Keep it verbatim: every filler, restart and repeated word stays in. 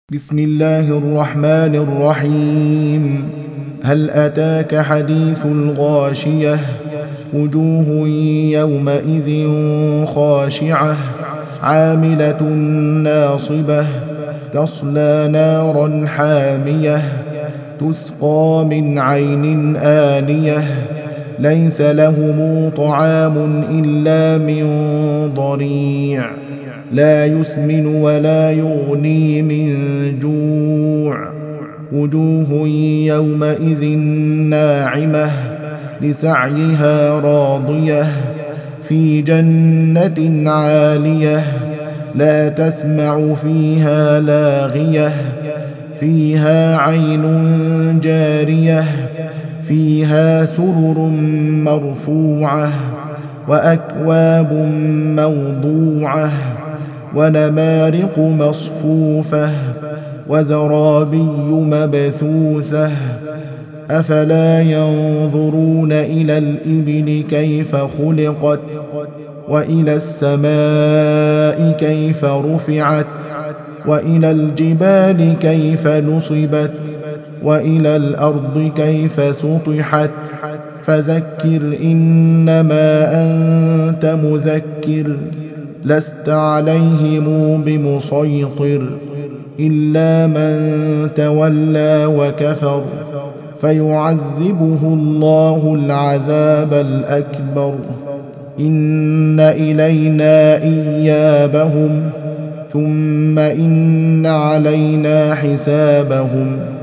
بسم الله الرحمن الرحيم. هل أتاك حديث الغاشية؟ وجوه يومئذ خاشعة عاملة ناصبة تصلى نارا حامية تسقى من عين آنية ليس لهم طعام إلا من ضريع لا يسمن ولا يغني من جوع. وجوه يومئذ ناعمة لسعيها راضية في جنة عالية لا تسمع فيها لاغية فيها عين جارية فيها سرر مرفوعة وأكواب موضوعة ونمارق مصفوفة وزرابي مبثوثة أفلا ينظرون إلى الإبل كيف خلقت وإلى السماء كيف رفعت وإلى الجبال كيف نصبت وإلى الأرض كيف سطحت فذكر إنما أنت مذكر لست عليهم بمسيطر إلا من تولى وكفر فيعذبه الله العذاب الأكبر إن إلينا إيابهم ثم إن علينا حسابهم